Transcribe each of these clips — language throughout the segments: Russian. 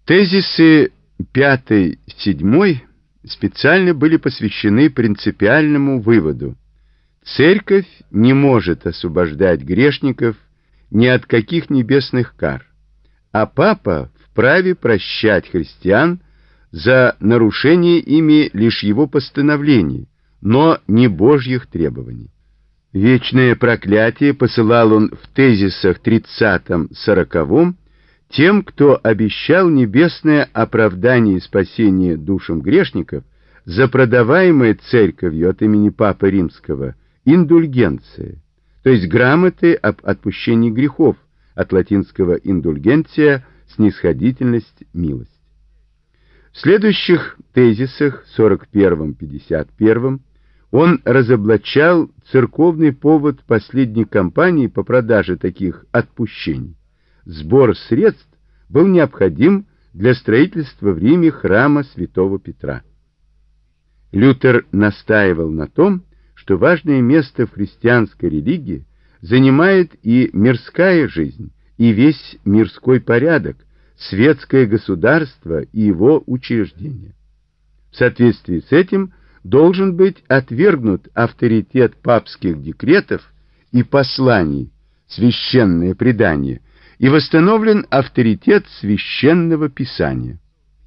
Тезисы 5-7 специально были посвящены принципиальному выводу: Церковь не может освобождать грешников ни от каких небесных кар, а Папа вправе прощать христиан за нарушение ими лишь его постановлений, но не Божьих требований. Вечное проклятие посылал он в тезисах 30-40 тем, кто обещал небесное оправдание и спасение душам грешников за продаваемые церковью от имени Папы Римского индульгенции, то есть грамоты об отпущении грехов, от латинского indulgentia — снисходительность, милость. В следующих тезисах 41-51 он разоблачал церковный повод последней кампании по продаже таких отпущений. Сбор средств был необходим для строительства в Риме храма святого Петра. Лютер настаивал на том, что важное место в христианской религии занимает и мирская жизнь, и весь мирской порядок, светское государство и его учреждения. В соответствии с этим должен быть отвергнут авторитет папских декретов и посланий, священное предание, и восстановлен авторитет священного писания.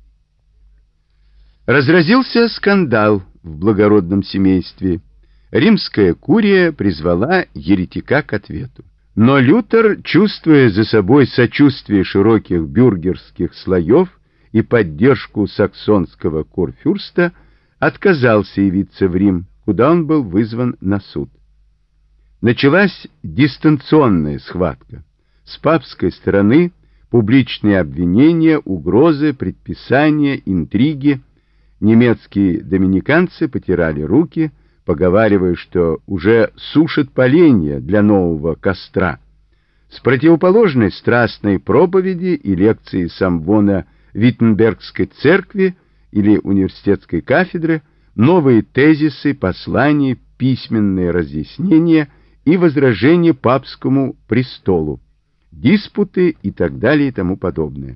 Разразился скандал в благородном семействе. Римская курия призвала еретика к ответу. Но Лютер, чувствуя за собой сочувствие широких бюргерских слоев и поддержку саксонского курфюрста, отказался явиться в Рим, куда он был вызван на суд. Началась дистанционная схватка. С папской стороны публичные обвинения, угрозы, предписания, интриги. Немецкие доминиканцы потирали руки, поговаривая, что уже сушат поленья для нового костра. С противоположной страстной проповеди и лекции самвона Виттенбергской церкви или университетской кафедры новые тезисы, послания, письменные разъяснения и возражения папскому престолу, диспуты и так далее и тому подобное.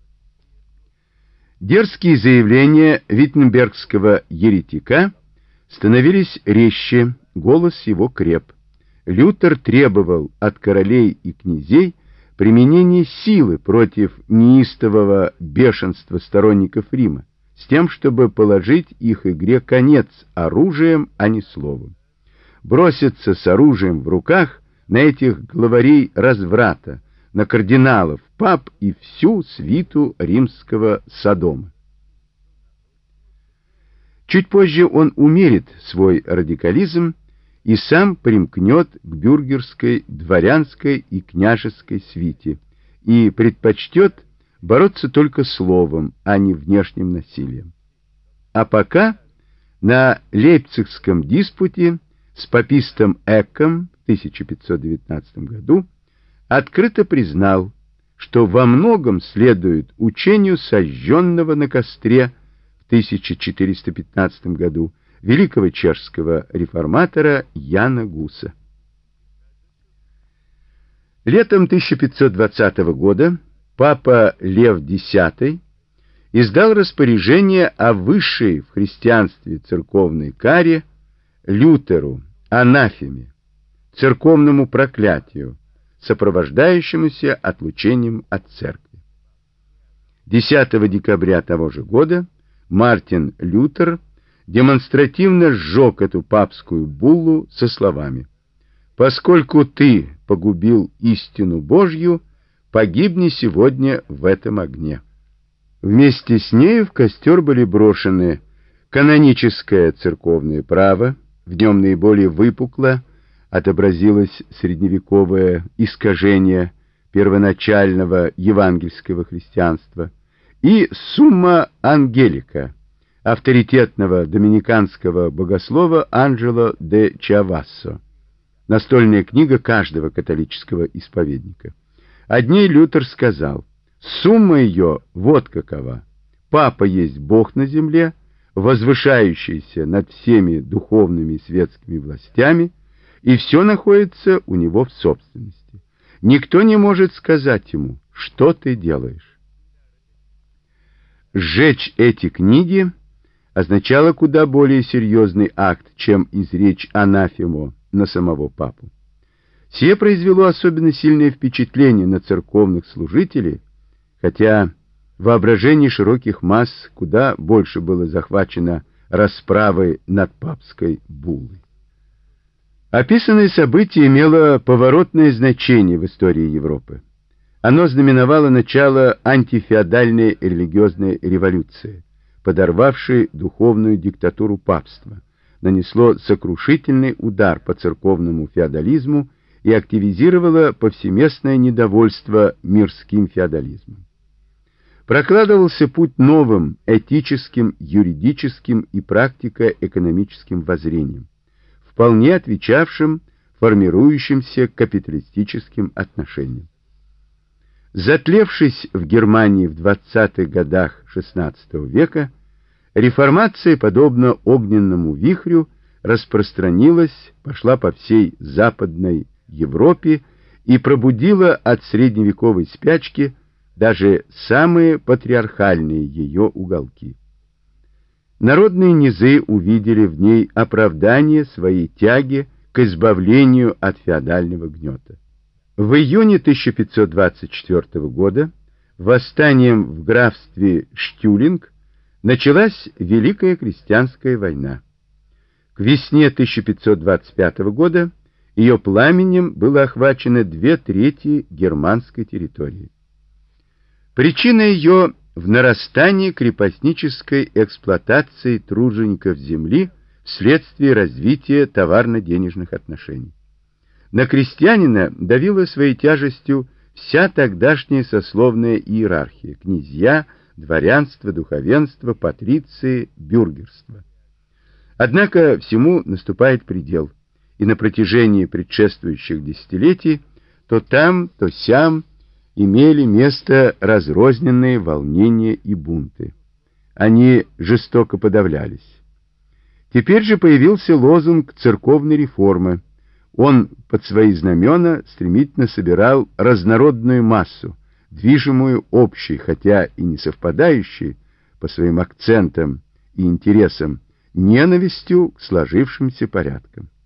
Дерзкие заявления виттенбергского еретика становились резче, голос его креп. Лютер требовал от королей и князей применения силы против неистового бешенства сторонников Рима, с тем, чтобы положить их игре конец оружием, а не словом. Броситься с оружием в руках на этих главарей разврата, на кардиналов, пап и всю свиту римского Содома. Чуть позже он умерит свой радикализм и сам примкнет к бюргерской, дворянской и княжеской свите и предпочтет бороться только словом, а не внешним насилием. А пока на Лейпцигском диспуте с папистом Экком в 1519 году открыто признал, что во многом следует учению сожженного на костре в 1415 году великого чешского реформатора Яна Гуса. Летом 1520 года папа Лев X издал распоряжение о высшей в христианстве церковной каре Лютеру, анафеме, церковному проклятию, сопровождающемуся отлучением от церкви. 10 декабря того же года Мартин Лютер демонстративно сжег эту папскую буллу со словами: «Поскольку ты погубил истину Божью, погибни сегодня в этом огне». Вместе с нею в костер были брошены каноническое церковное право, в нем наиболее выпукло отобразилось средневековое искажение первоначального евангельского христианства, и сумма ангелика, авторитетного доминиканского богослова Анджело де Чавассо, настольная книга каждого католического исповедника. О ней Лютер сказал: сумма ее вот какова: Папа есть Бог на земле, возвышающийся над всеми духовными и светскими властями, и все находится у него в собственности. Никто не может сказать ему: что ты делаешь. Сжечь эти книги означало куда более серьезный акт, чем изречь анафему на самого папу. Сие произвело особенно сильное впечатление на церковных служителей, хотя воображение широких масс куда больше было захвачено расправой над папской буллой. Описанное событие имело поворотное значение в истории Европы. Оно знаменовало начало антифеодальной религиозной революции, подорвавшей духовную диктатуру папства, нанесло сокрушительный удар по церковному феодализму и активизировало повсеместное недовольство мирским феодализмом. Прокладывался путь новым этическим, юридическим и практико-экономическим воззрениям, вполне отвечавшим формирующимся капиталистическим отношениям. Затлевшись в Германии в 20-х годах XVI века, реформация, подобно огненному вихрю, распространилась, пошла по всей Западной Европе и пробудила от средневековой спячки даже самые патриархальные ее уголки. Народные низы увидели в ней оправдание своей тяги к избавлению от феодального гнета. В июне 1524 года восстанием в графстве Штюлинг началась Великая крестьянская война. К весне 1525 года ее пламенем было охвачено 2/3 германской территории. Причина ее в нарастании крепостнической эксплуатации тружеников земли вследствие развития товарно-денежных отношений. На крестьянина давила своей тяжестью вся тогдашняя сословная иерархия: князья, дворянство, духовенство, патриции, бюргерство. Однако всему наступает предел, и на протяжении предшествующих десятилетий то там, то сям имели место разрозненные волнения и бунты. Они жестоко подавлялись. Теперь же появился лозунг церковной реформы. Он под свои знамена стремительно собирал разнородную массу, движимую общей, хотя и не совпадающей по своим акцентам и интересам, ненавистью к сложившимся порядкам.